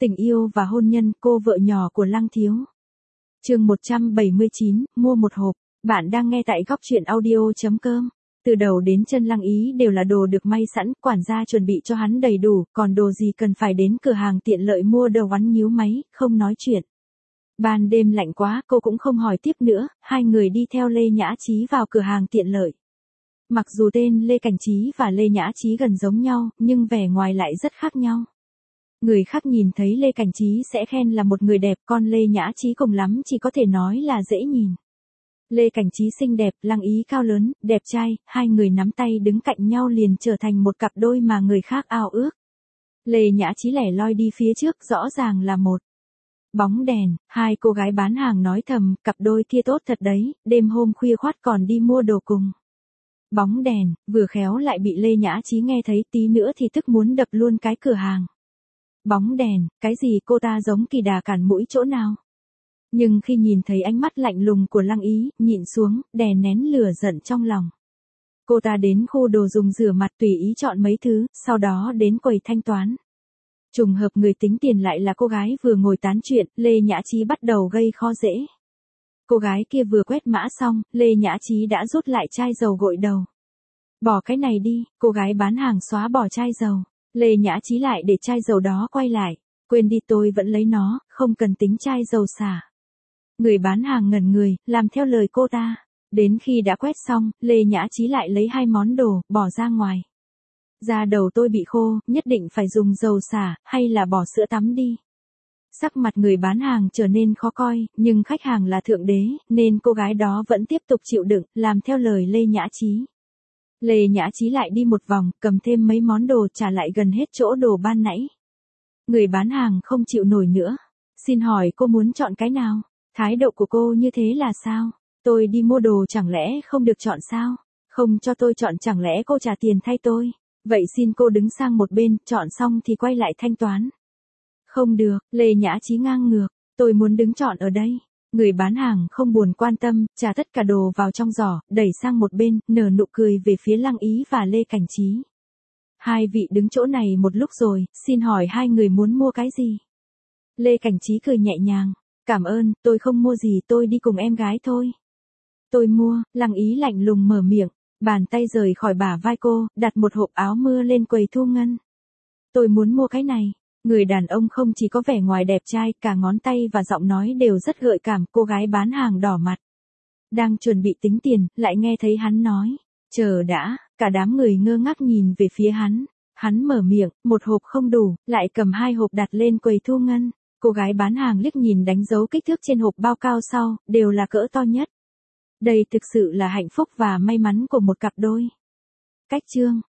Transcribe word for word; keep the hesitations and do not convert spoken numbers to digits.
Tình yêu và hôn nhân, cô vợ nhỏ của Lăng Thiếu. Chương một trăm bảy mươi chín, mua một hộp. Bạn đang nghe tại góc truyện audio chấm com. Từ đầu đến chân Lăng Ý đều là đồ được may sẵn, quản gia chuẩn bị cho hắn đầy đủ, còn đồ gì cần phải đến cửa hàng tiện lợi mua đầu hắn nhíu máy, không nói chuyện. Ban đêm lạnh quá, cô cũng không hỏi tiếp nữa, hai người đi theo Lê Nhã Chí vào cửa hàng tiện lợi. Mặc dù tên Lê Cảnh Chí và Lê Nhã Chí gần giống nhau, nhưng vẻ ngoài lại rất khác nhau. Người khác nhìn thấy Lê Cảnh Chí sẽ khen là một người đẹp, còn Lê Nhã Chí cùng lắm chỉ có thể nói là dễ nhìn. Lê Cảnh Chí xinh đẹp, Lăng Ý cao lớn, đẹp trai, hai người nắm tay đứng cạnh nhau liền trở thành một cặp đôi mà người khác ao ước. Lê Nhã Chí lẻ loi đi phía trước, rõ ràng là một bóng đèn, hai cô gái bán hàng nói thầm, cặp đôi kia tốt thật đấy, đêm hôm khuya khoắt còn đi mua đồ cùng. Bóng đèn, vừa khéo lại bị Lê Nhã Chí nghe thấy, tí nữa thì tức muốn đập luôn cái cửa hàng. Bóng đèn, cái gì cô ta giống kỳ đà cản mũi chỗ nào? Nhưng khi nhìn thấy ánh mắt lạnh lùng của Lăng Ý, nhịn xuống, đè nén lửa giận trong lòng. Cô ta đến khu đồ dùng rửa mặt tùy ý chọn mấy thứ, sau đó đến quầy thanh toán. Trùng hợp người tính tiền lại là cô gái vừa ngồi tán chuyện, Lê Nhã Chí bắt đầu gây khó dễ. Cô gái kia vừa quét mã xong, Lê Nhã Chí đã rút lại chai dầu gội đầu. Bỏ cái này đi, cô gái bán hàng xóa bỏ chai dầu. Lê Nhã Chí lại để chai dầu đó quay lại. Quên đi, tôi vẫn lấy nó, không cần tính chai dầu xả. Người bán hàng ngẩn người, làm theo lời cô ta. Đến khi đã quét xong, Lê Nhã Chí lại lấy hai món đồ, bỏ ra ngoài. Da đầu tôi bị khô, nhất định phải dùng dầu xả, hay là bỏ sữa tắm đi. Sắc mặt người bán hàng trở nên khó coi, nhưng khách hàng là thượng đế, nên cô gái đó vẫn tiếp tục chịu đựng, làm theo lời Lê Nhã Chí. Lê Nhã Chí lại đi một vòng, cầm thêm mấy món đồ trả lại gần hết chỗ đồ ban nãy. Người bán hàng không chịu nổi nữa. Xin hỏi cô muốn chọn cái nào? Thái độ của cô như thế là sao? Tôi đi mua đồ chẳng lẽ không được chọn sao? Không cho tôi chọn chẳng lẽ cô trả tiền thay tôi? Vậy xin cô đứng sang một bên, chọn xong thì quay lại thanh toán. Không được, Lê Nhã Chí ngang ngược, tôi muốn đứng chọn ở đây. Người bán hàng không buồn quan tâm, trả tất cả đồ vào trong giỏ, đẩy sang một bên, nở nụ cười về phía Lăng Ý và Lê Cảnh Chí. Hai vị đứng chỗ này một lúc rồi, xin hỏi hai người muốn mua cái gì? Lê Cảnh Chí cười nhẹ nhàng, cảm ơn, tôi không mua gì, tôi đi cùng em gái thôi. Tôi mua, Lăng Ý lạnh lùng mở miệng, bàn tay rời khỏi bả vai cô, đặt một hộp áo mưa lên quầy thu ngân. Tôi muốn mua cái này. Người đàn ông không chỉ có vẻ ngoài đẹp trai, cả ngón tay và giọng nói đều rất gợi cảm, cô gái bán hàng đỏ mặt. Đang chuẩn bị tính tiền, lại nghe thấy hắn nói, chờ đã, cả đám người ngơ ngác nhìn về phía hắn. Hắn mở miệng, một hộp không đủ, lại cầm hai hộp đặt lên quầy thu ngân. Cô gái bán hàng liếc nhìn đánh dấu kích thước trên hộp bao cao sau, đều là cỡ to nhất. Đây thực sự là hạnh phúc và may mắn của một cặp đôi. Cách chương